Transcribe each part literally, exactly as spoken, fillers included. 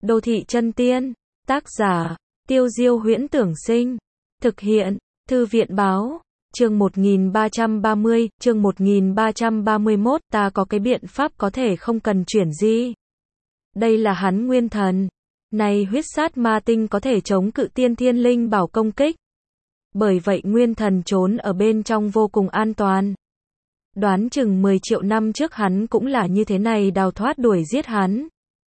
Đô thị chân tiên, tác giả, Tiêu Diêu Huyễn Tưởng Sinh, thực hiện, Thư viện Báo, chương một nghìn ba trăm ba mươi, chương một nghìn ba trăm ba mươi mốt, ta có cái biện pháp có thể không cần chuyển di. Đây là hắn nguyên thần. Này huyết sát ma tinh có thể chống cự tiên thiên linh bảo công kích. Bởi vậy nguyên thần trốn ở bên trong vô cùng an toàn. Đoán chừng mười triệu năm trước hắn cũng là như thế này đào thoát đuổi giết hắn.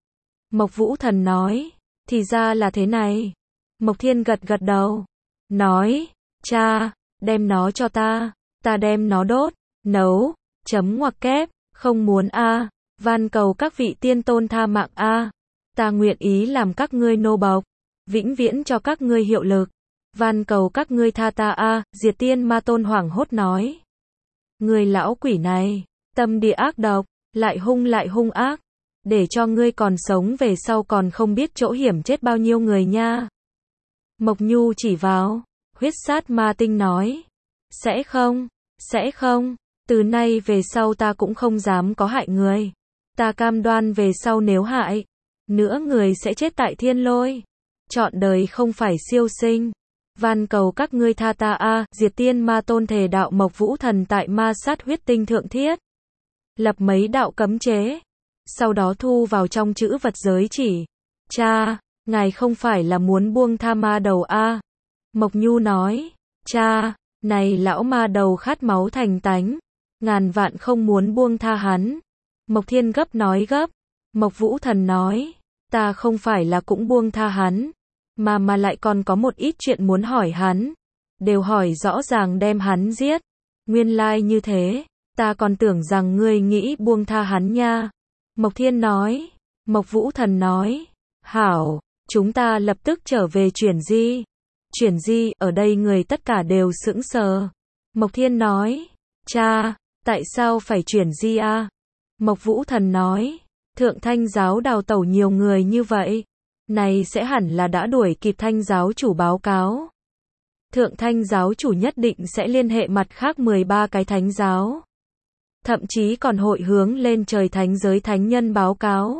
Mộc Vũ Thần nói, thì ra là thế này. Mộc Thiên gật gật đầu, nói, cha, đem nó cho ta, ta đem nó đốt, nấu, chấm ngoặc kép, không muốn a, van cầu các vị tiên tôn tha mạng a, ta nguyện ý làm các ngươi nô bộc, vĩnh viễn cho các ngươi hiệu lực, van cầu các ngươi tha ta a, Diệt Tiên Ma Tôn hoảng hốt nói. Người lão quỷ này, tâm địa ác độc, lại hung lại hung ác, để cho ngươi còn sống về sau còn không biết chỗ hiểm chết bao nhiêu người nha. Mộc Nhu chỉ vào, huyết sát ma tinh nói, sẽ không, sẽ không, từ nay về sau ta cũng không dám có hại người, ta cam đoan về sau nếu hại, nữa người sẽ chết tại thiên lôi, trọn đời không phải siêu sinh. Van cầu các ngươi tha ta a, Diệt Tiên Ma Tôn thề đạo. Mộc Vũ Thần tại ma sát huyết tinh thượng thiết, lập mấy đạo cấm chế, sau đó thu vào trong chữ vật giới chỉ. Cha, ngài không phải là muốn buông tha ma đầu a? Mộc Nhu nói, cha, này lão ma đầu khát máu thành tánh, ngàn vạn không muốn buông tha hắn. Mộc Thiên gấp nói gấp. Mộc Vũ Thần nói, ta không phải là cũng buông tha hắn, mà mà lại còn có một ít chuyện muốn hỏi hắn, đều hỏi rõ ràng đem hắn giết. Nguyên lai như thế, ta còn tưởng rằng ngươi nghĩ buông tha hắn nha. Mộc Thiên nói. Mộc Vũ Thần nói, hảo, chúng ta lập tức trở về chuyển di. Chuyển di, ở đây người tất cả đều sững sờ. Mộc Thiên nói, cha, tại sao phải chuyển di a? Mộc Vũ Thần nói, Thượng Thanh giáo đào tẩu nhiều người như vậy, này sẽ hẳn là đã đuổi kịp Thanh giáo chủ báo cáo. Thượng Thanh giáo chủ nhất định sẽ liên hệ mặt khác mười ba cái thánh giáo. Thậm chí còn hội hướng lên trời thánh giới thánh nhân báo cáo.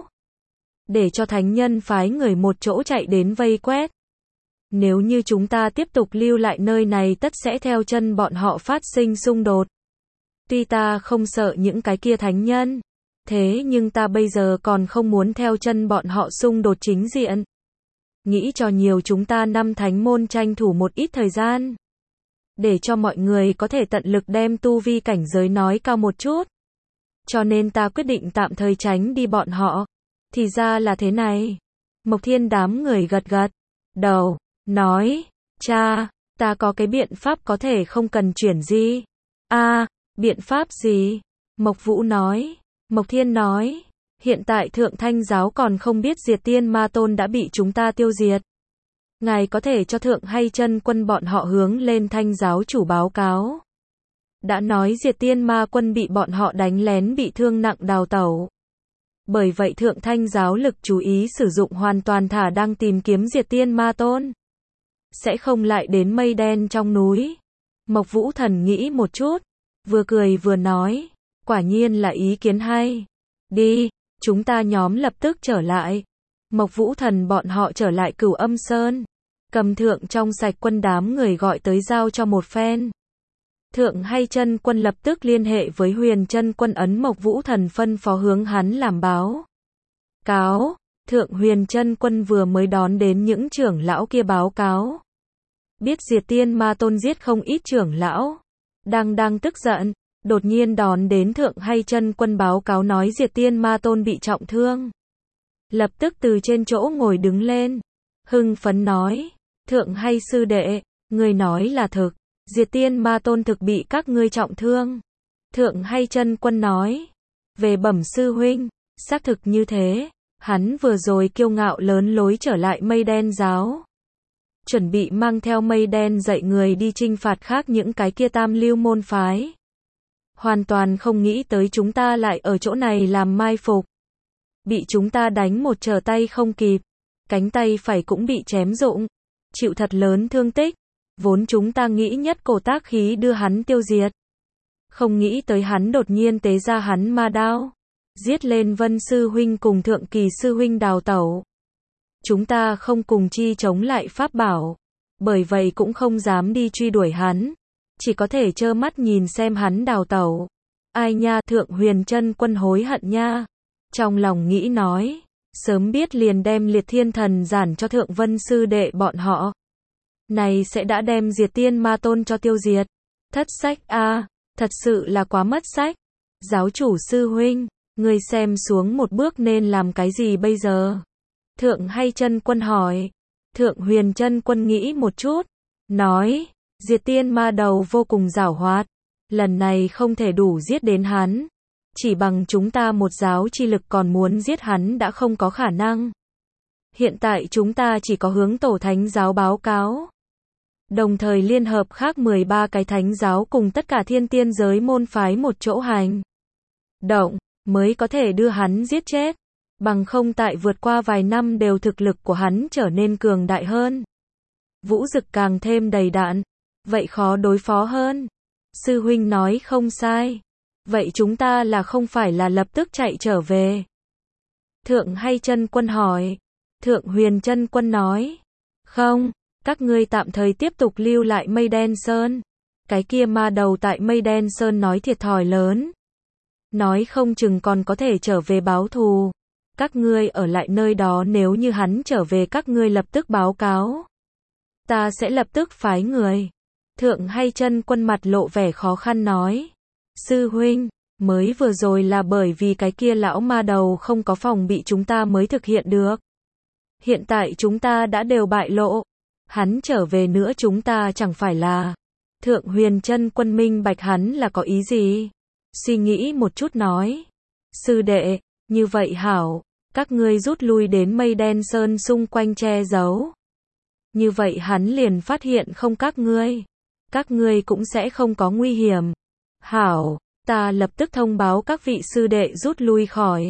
Để cho thánh nhân phái người một chỗ chạy đến vây quét. Nếu như chúng ta tiếp tục lưu lại nơi này tất sẽ theo chân bọn họ phát sinh xung đột. Tuy ta không sợ những cái kia thánh nhân, thế nhưng ta bây giờ còn không muốn theo chân bọn họ xung đột chính diện. Nghĩ cho nhiều chúng ta năm thánh môn tranh thủ một ít thời gian. Để cho mọi người có thể tận lực đem tu vi cảnh giới nói cao một chút. Cho nên ta quyết định tạm thời tránh đi bọn họ. Thì ra là thế này. Mộc Thiên đám người gật gật đầu, nói, cha, ta có cái biện pháp có thể không cần chuyển di. A, biện pháp gì? Mộc Vũ nói. Mộc Thiên nói, hiện tại Thượng Thanh giáo còn không biết Diệt Tiên Ma Tôn đã bị chúng ta tiêu diệt. Ngài có thể cho Thượng hay chân quân bọn họ hướng lên Thanh giáo chủ báo cáo. Đã nói Diệt Tiên Ma quân bị bọn họ đánh lén bị thương nặng đào tẩu. Bởi vậy Thượng Thanh giáo lực chú ý sử dụng hoàn toàn thả đang tìm kiếm Diệt Tiên Ma Tôn. Sẽ không lại đến mây đen trong núi. Mộc Vũ Thần nghĩ một chút, vừa cười vừa nói, quả nhiên là ý kiến hay. Đi, chúng ta nhóm lập tức trở lại. Mộc Vũ Thần bọn họ trở lại Cửu Âm Sơn. Cầm Thượng trong sạch quân đám người gọi tới giao cho một phen. Thượng hay chân quân lập tức liên hệ với Huyền chân quân ấn Mộc Vũ Thần phân phó hướng hắn làm báo cáo. Thượng Huyền chân quân vừa mới đón đến những trưởng lão kia báo cáo. Biết Diệt Tiên Ma Tôn giết không ít trưởng lão. Đang đang tức giận, đột nhiên đón đến Thượng hay chân quân báo cáo nói Diệt Tiên Ma Tôn bị trọng thương. Lập tức từ trên chỗ ngồi đứng lên. Hưng phấn nói, Thượng hay sư đệ, người nói là thực. Diệt Tiên Ma Tôn thực bị các ngươi trọng thương. Thượng hay chân quân nói, về bẩm sư huynh, xác thực như thế, hắn vừa rồi kiêu ngạo lớn lối trở lại mây đen giáo. Chuẩn bị mang theo mây đen dạy người đi chinh phạt khác những cái kia tam lưu môn phái. Hoàn toàn không nghĩ tới chúng ta lại ở chỗ này làm mai phục. Bị chúng ta đánh một trở tay không kịp, cánh tay phải cũng bị chém rụng, chịu thật lớn thương tích. Vốn chúng ta nghĩ nhất cổ tác khí đưa hắn tiêu diệt. Không nghĩ tới hắn đột nhiên tế ra hắn ma đao. Giết lên Vân sư huynh cùng Thượng Kỳ sư huynh đào tẩu. Chúng ta không cùng chi chống lại pháp bảo. Bởi vậy cũng không dám đi truy đuổi hắn. Chỉ có thể trơ mắt nhìn xem hắn đào tẩu. Ai nha, Thượng Huyền Chân Quân hối hận nha. Trong lòng nghĩ nói. Sớm biết liền đem liệt thiên thần giản cho Thượng Vân sư đệ bọn họ. Này sẽ đã đem diệt tiên ma tôn cho tiêu diệt. Thất sách a, à, thật sự là quá mất sách. Giáo chủ sư huynh, ngươi xem xuống một bước nên làm cái gì bây giờ? Thượng Hay Chân Quân hỏi. Thượng Huyền Chân Quân nghĩ một chút, nói, diệt tiên ma đầu vô cùng giảo hoạt, lần này không thể đủ giết đến hắn, chỉ bằng chúng ta một giáo chi lực còn muốn giết hắn đã không có khả năng. Hiện tại chúng ta chỉ có hướng tổ thánh giáo báo cáo, đồng thời liên hợp khác mười ba cái thánh giáo cùng tất cả thiên tiên giới môn phái một chỗ hành động, mới có thể đưa hắn giết chết. Bằng không tại vượt qua vài năm đều thực lực của hắn trở nên cường đại hơn. Vũ dực càng thêm đầy đạn. Vậy khó đối phó hơn. Sư huynh nói không sai. Vậy chúng ta là không phải là lập tức chạy trở về? Thượng Hay Chân Quân hỏi. Thượng Huyền Chân Quân nói. Không, các ngươi tạm thời tiếp tục lưu lại Mây Đen Sơn. Cái kia ma đầu tại Mây Đen Sơn nói thiệt thòi lớn. Nói không chừng còn có thể trở về báo thù. Các ngươi ở lại nơi đó, nếu như hắn trở về các ngươi lập tức báo cáo. Ta sẽ lập tức phái người. Thượng Hay Chân Quân mặt lộ vẻ khó khăn nói. Sư huynh, mới vừa rồi là bởi vì cái kia lão ma đầu không có phòng bị chúng ta mới thực hiện được. Hiện tại chúng ta đã đều bại lộ. Hắn trở về nữa chúng ta chẳng phải là. Thượng Huyền Chân Quân minh bạch hắn là có ý gì. Suy nghĩ một chút nói. Sư đệ, như vậy hảo. Các ngươi rút lui đến Mây Đen Sơn xung quanh che giấu. Như vậy hắn liền phát hiện không các ngươi. Các ngươi cũng sẽ không có nguy hiểm. Hảo, ta lập tức thông báo các vị sư đệ rút lui khỏi.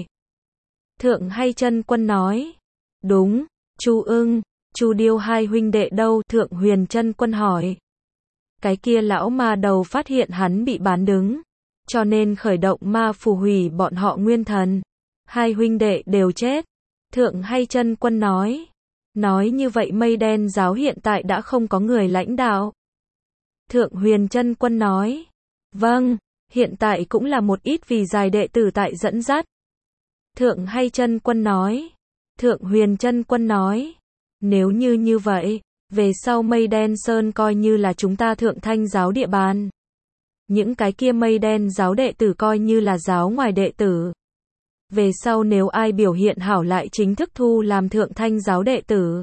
Thượng Hay Chân Quân nói. Đúng, Chu Ưng, Chu Điêu hai huynh đệ đâu? Thượng Huyền Chân Quân hỏi. Cái kia lão ma đầu phát hiện hắn bị bán đứng. Cho nên khởi động ma phù hủy bọn họ nguyên thần. Hai huynh đệ đều chết. Thượng Hay Chân Quân nói. Nói như vậy Mây Đen giáo hiện tại đã không có người lãnh đạo. Thượng Huyền Chân Quân nói. Vâng, hiện tại cũng là một ít vì dài đệ tử tại dẫn dắt. Thượng Hay Chân Quân nói. Thượng Huyền Chân Quân nói. Nếu như như vậy, về sau Mây Đen Sơn coi như là chúng ta Thượng Thanh giáo địa bàn. Những cái kia Mây Đen giáo đệ tử coi như là giáo ngoài đệ tử. Về sau nếu ai biểu hiện hảo lại chính thức thu làm Thượng Thanh giáo đệ tử.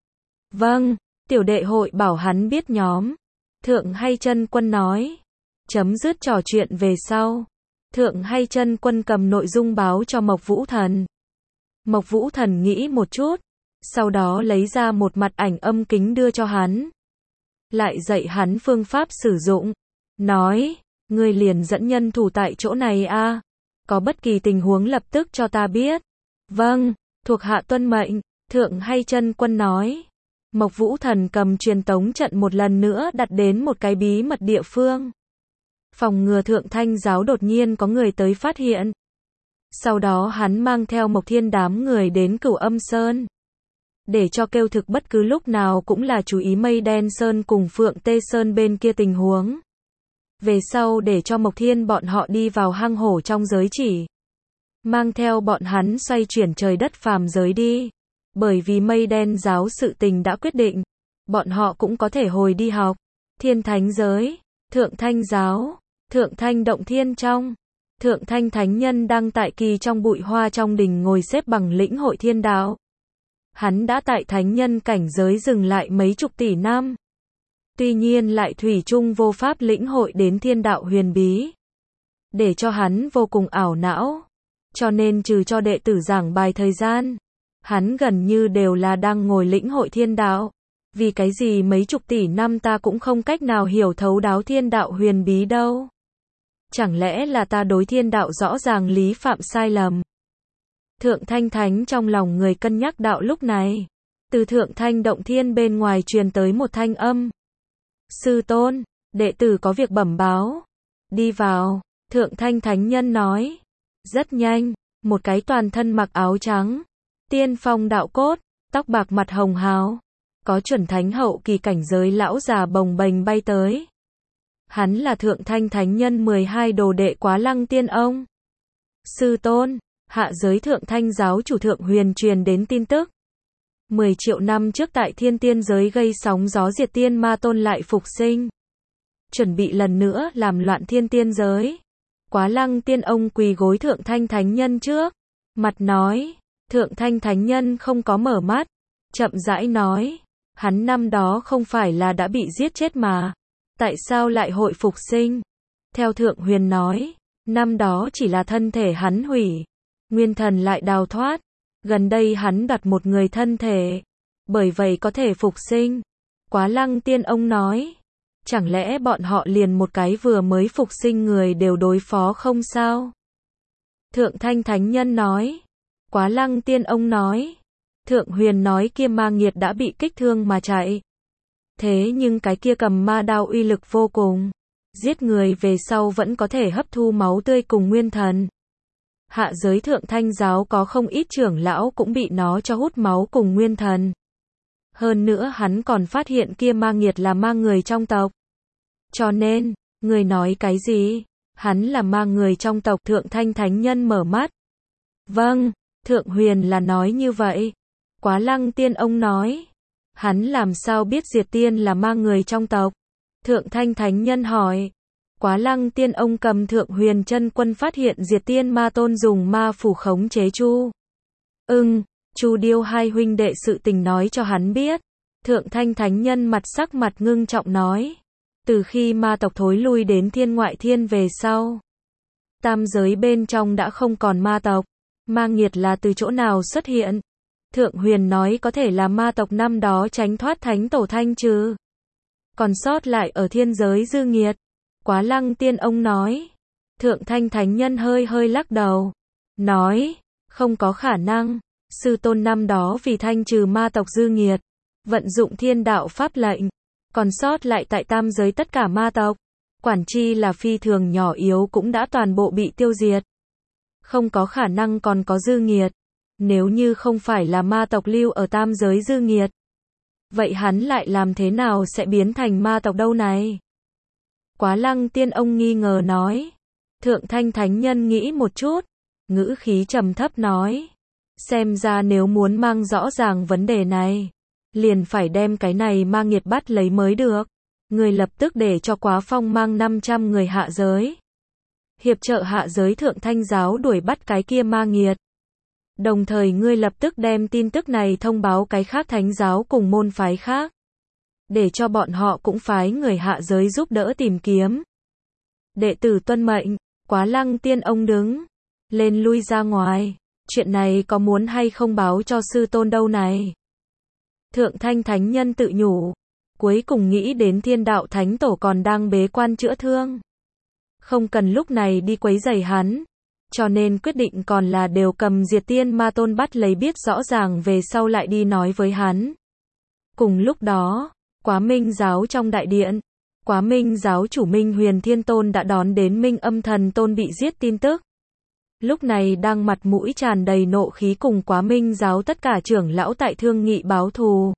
Vâng, tiểu đệ hội bảo hắn biết nhóm. Thượng Hay Chân Quân nói. Chấm dứt trò chuyện về sau. Thượng Hay Chân Quân cầm nội dung báo cho Mộc Vũ Thần. Mộc Vũ Thần nghĩ một chút. Sau đó lấy ra một mặt ảnh âm kính đưa cho hắn. Lại dạy hắn phương pháp sử dụng. Nói, ngươi liền dẫn nhân thủ tại chỗ này a. Có bất kỳ tình huống lập tức cho ta biết. Vâng, thuộc hạ tuân mệnh. Thượng Hay Chân Quân nói. Mộc Vũ Thần cầm truyền tống trận một lần nữa đặt đến một cái bí mật địa phương. Phòng ngừa Thượng Thanh giáo đột nhiên có người tới phát hiện. Sau đó hắn mang theo Mộc Thiên đám người đến Cửu Âm Sơn. Để cho kêu thực bất cứ lúc nào cũng là chú ý Mây Đen Sơn cùng Phượng Tê Sơn bên kia tình huống. Về sau để cho Mộc Thiên bọn họ đi vào hang hổ trong giới chỉ. Mang theo bọn hắn xoay chuyển trời đất phàm giới đi. Bởi vì Mây Đen giáo sự tình đã quyết định. Bọn họ cũng có thể hồi đi học. Thiên Thánh giới, Thượng Thanh giáo, Thượng Thanh động thiên trong. Thượng Thanh Thánh Nhân đang tại kỳ trong bụi hoa trong đình ngồi xếp bằng lĩnh hội thiên đạo. Hắn đã tại Thánh Nhân cảnh giới dừng lại mấy chục tỷ năm. Tuy nhiên lại thủy chung vô pháp lĩnh hội đến thiên đạo huyền bí. Để cho hắn vô cùng ảo não. Cho nên trừ cho đệ tử giảng bài thời gian, hắn gần như đều là đang ngồi lĩnh hội thiên đạo. Vì cái gì mấy chục tỷ năm ta cũng không cách nào hiểu thấu đáo thiên đạo huyền bí đâu. Chẳng lẽ là ta đối thiên đạo rõ ràng lý phạm sai lầm? Thượng Thanh Thánh trong lòng người cân nhắc đạo lúc này. Từ Thượng Thanh động thiên bên ngoài truyền tới một thanh âm. Sư tôn, đệ tử có việc bẩm báo. Đi vào, Thượng Thanh Thánh Nhân nói. Rất nhanh, một cái toàn thân mặc áo trắng, tiên phong đạo cốt, tóc bạc mặt hồng hào, có chuẩn thánh hậu kỳ cảnh giới lão già bồng bềnh bay tới. Hắn là Thượng Thanh Thánh Nhân mười hai đồ đệ Quá Lăng Tiên Ông. Sư tôn, hạ giới Thượng Thanh giáo chủ Thượng Huyền truyền đến tin tức. mười triệu năm trước tại Thiên Tiên giới gây sóng gió diệt tiên ma tôn lại phục sinh. Chuẩn bị lần nữa làm loạn Thiên Tiên giới. Quá Lăng Tiên Ông quỳ gối Thượng Thanh Thánh Nhân trước. Mặt nói, Thượng Thanh Thánh Nhân không có mở mắt. Chậm rãi nói, hắn năm đó không phải là đã bị giết chết mà. Tại sao lại hội phục sinh? Theo Thượng Huyền nói, năm đó chỉ là thân thể hắn hủy. Nguyên thần lại đào thoát. Gần đây hắn đặt một người thân thể. Bởi vậy có thể phục sinh. Quá Lăng Tiên Ông nói, chẳng lẽ bọn họ liền một cái vừa mới phục sinh người đều đối phó không sao? Thượng Thanh Thánh Nhân nói. Quá Lăng Tiên Ông nói. Thượng Huyền nói kia ma nghiệt đã bị kích thương mà chạy. Thế nhưng cái kia cầm ma đao uy lực vô cùng. Giết người về sau vẫn có thể hấp thu máu tươi cùng nguyên thần. Hạ giới Thượng Thanh giáo có không ít trưởng lão cũng bị nó cho hút máu cùng nguyên thần. Hơn nữa hắn còn phát hiện kia ma nghiệt là ma người trong tộc. Cho nên, người nói cái gì? Hắn là ma người trong tộc. Thượng Thanh Thánh Nhân mở mắt. Vâng, Thượng Huyền là nói như vậy. Quá Lăng Tiên Ông nói. Hắn làm sao biết diệt tiên là ma người trong tộc? Thượng Thanh Thánh Nhân hỏi. Quá Lăng Tiên Ông cầm Thượng Huyền chân quân phát hiện diệt tiên ma tôn dùng ma phủ khống chế Chu Ưng, Chu Điêu hai huynh đệ sự tình nói cho hắn biết. Thượng Thanh Thánh Nhân mặt sắc mặt ngưng trọng nói. Từ khi ma tộc thối lui đến thiên ngoại thiên về sau, tam giới bên trong đã không còn ma tộc. Ma nghiệt là từ chỗ nào xuất hiện? Thượng Huyền nói có thể là ma tộc năm đó tránh thoát thánh tổ thanh trừ. Còn sót lại ở thiên giới dư nghiệt. Quá Lăng Tiên Ông nói. Thượng Thanh Thánh Nhân hơi hơi lắc đầu. Nói, không có khả năng. Sư tôn năm đó vì thanh trừ ma tộc dư nghiệt, vận dụng thiên đạo pháp lệnh. Còn sót lại tại tam giới tất cả ma tộc. Quản chi là phi thường nhỏ yếu cũng đã toàn bộ bị tiêu diệt. Không có khả năng còn có dư nghiệt. Nếu như không phải là ma tộc lưu ở tam giới dư nghiệt, vậy hắn lại làm thế nào sẽ biến thành ma tộc đâu này? Quá Lăng Tiên Ông nghi ngờ nói. Thượng Thanh Thánh Nhân nghĩ một chút, ngữ khí trầm thấp nói. Xem ra nếu muốn mang rõ ràng vấn đề này, liền phải đem cái này ma nghiệt bắt lấy mới được. Người lập tức để cho Quá Phong mang năm trăm người hạ giới. Hiệp trợ hạ giới Thượng Thanh giáo đuổi bắt cái kia ma nghiệt. Đồng thời ngươi lập tức đem tin tức này thông báo cái khác thánh giáo cùng môn phái khác. Để cho bọn họ cũng phái người hạ giới giúp đỡ tìm kiếm. Đệ tử tuân mệnh. Quá Lăng Tiên Ông đứng lên lui ra ngoài. Chuyện này có muốn hay không báo cho sư tôn đâu này? Thượng Thanh Thánh Nhân tự nhủ. Cuối cùng nghĩ đến thiên đạo thánh tổ còn đang bế quan chữa thương. Không cần lúc này đi quấy rầy hắn. Cho nên quyết định còn là đều cầm diệt tiên ma tôn bắt lấy biết rõ ràng về sau lại đi nói với hắn. Cùng lúc đó, Quá Minh giáo trong đại điện, Quá Minh giáo chủ Minh Huyền Thiên Tôn đã đón đến Minh Âm Thần Tôn bị giết tin tức. Lúc này đang mặt mũi tràn đầy nộ khí cùng Quá Minh giáo tất cả trưởng lão tại thương nghị báo thù.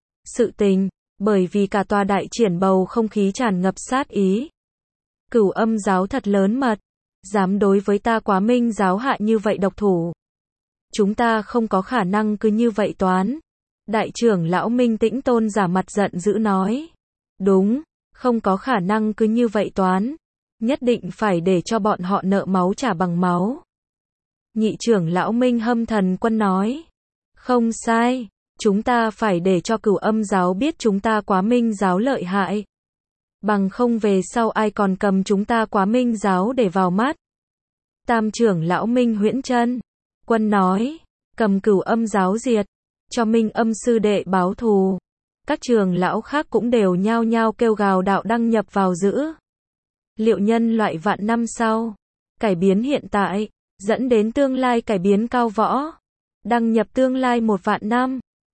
Sự tình, bởi vì cả tòa đại triển bầu không khí tràn ngập sát ý. Cửu Âm giáo thật lớn mật, dám đối với ta Quá Minh giáo hạ như vậy độc thủ. Chúng ta không có khả năng cứ như vậy toán. Đại trưởng lão Minh Tĩnh Tôn giả mặt giận dữ nói. Đúng, không có khả năng cứ như vậy toán. Nhất định phải để cho bọn họ nợ máu trả bằng máu. Nhị trưởng lão Minh Hâm Thần Quân nói. Không sai, chúng ta phải để cho Cửu Âm giáo biết chúng ta Quá Minh giáo lợi hại. Bằng không về sau ai còn cầm chúng ta Quá Minh giáo để vào mắt. Tam trưởng lão Minh Huyễn Chân Quân nói. Cầm Cửu Âm giáo diệt. Cho Minh Âm sư đệ báo thù. Các trường lão khác cũng đều nhao nhao kêu gào đạo đăng nhập vào giữ. Liệu nhân loại vạn năm sau, cải biến hiện tại, dẫn đến tương lai cải biến cao võ. Đăng nhập tương lai một vạn năm.